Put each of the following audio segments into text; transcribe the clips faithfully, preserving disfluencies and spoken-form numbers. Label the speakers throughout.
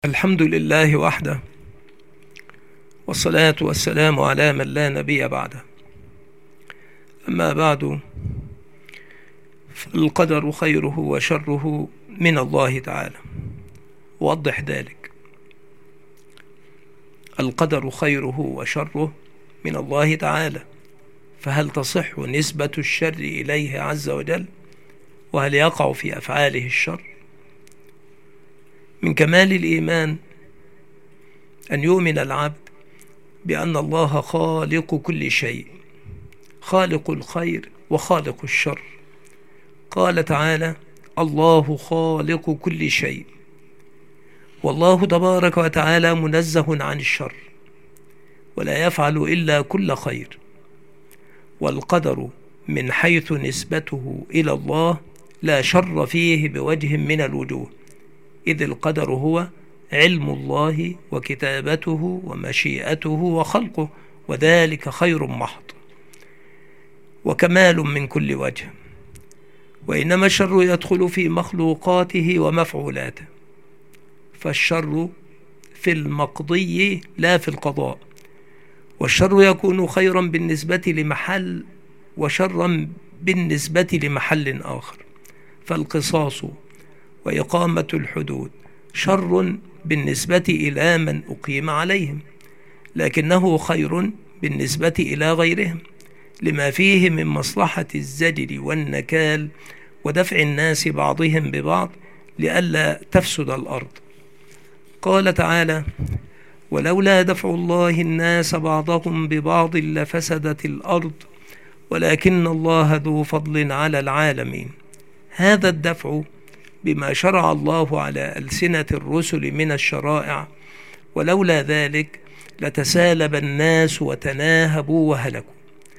Speaker 1: الحمد لله وحده، والصلاة والسلام على من لا نبي بعده. أما بعد، فالقدر خيره وشره من الله تعالى. وضح ذلك. القدر خيره وشره من الله تعالى، فهل تصح نسبة الشر إليه عز وجل؟ وهل يقع في أفعاله الشر؟ من كمال الإيمان أن يؤمن العبد بأن الله خالق كل شيء، خالق الخير وخالق الشر. قال تعالى: الله خالق كل شيء. والله تبارك وتعالى منزه عن الشر، ولا يفعل إلا كل خير. والقدر من حيث نسبته إلى الله لا شر فيه بوجه من الوجوه، إذ القدر هو علم الله وكتابته ومشيئته وخلقه، وذلك خير محض وكمال من كل وجه. وإنما الشر يدخل في مخلوقاته ومفعولاته، فالشر في المقضي لا في القضاء. والشر يكون خيرا بالنسبة لمحل وشرا بالنسبة لمحل آخر. فالقصاص وإقامة الحدود شر بالنسبة إلى من أقيم عليهم، لكنه خير بالنسبة إلى غيرهم، لما فيه من مصلحة الزجر والنكال ودفع الناس بعضهم ببعض لئلا تفسد الأرض. قال تعالى: ولولا دفع الله الناس بعضهم ببعض لفسدت الأرض ولكن الله ذو فضل على العالمين. هذا الدفع بما شرع الله على ألسنة الرسل من الشرائع، ولولا ذلك لتسالب الناس وتناهبوا وهلكوا.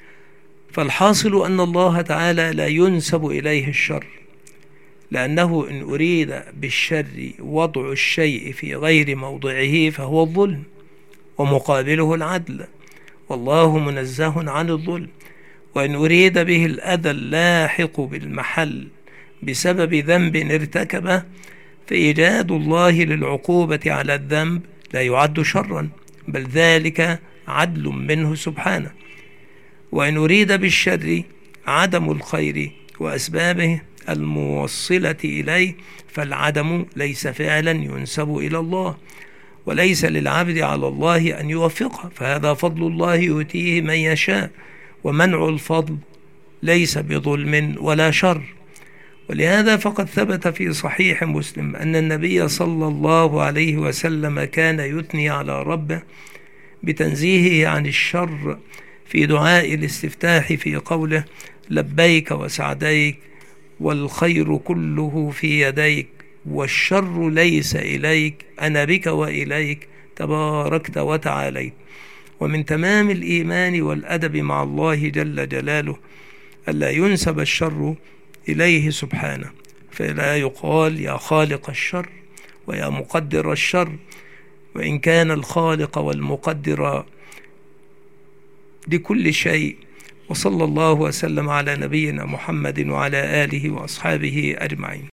Speaker 1: فالحاصل أن الله تعالى لا ينسب إليه الشر، لأنه إن أريد بالشر وضع الشيء في غير موضعه فهو الظلم، ومقابله العدل، والله منزه عن الظلم. وإن أريد به الأذى اللاحق بالمحل بسبب ذنب ارتكبه، فإيجاد الله للعقوبة على الذنب لا يعد شرا، بل ذلك عدل منه سبحانه. وإن أريد بالشر عدم الخير وأسبابه الموصلة إليه، فالعدم ليس فعلا ينسب إلى الله، وليس للعبد على الله أن يوفقه، فهذا فضل الله يؤتيه من يشاء، ومنع الفضل ليس بظلم ولا شر. ولهذا فقد ثبت في صحيح مسلم أن النبي صلى الله عليه وسلم كان يثني على ربه بتنزيهه عن الشر في دعاء الاستفتاح في قوله: لبيك وسعديك والخير كله في يديك والشر ليس إليك، أنا بك وإليك تباركت وتعاليت. ومن تمام الإيمان والأدب مع الله جل جلاله ألا ينسب الشر إليه سبحانه، فلا يقال يا خالق الشر ويا مقدر الشر، وإن كان الخالق والمقدر لكل شيء. وصلى الله وسلم على نبينا محمد وعلى آله وأصحابه أجمعين.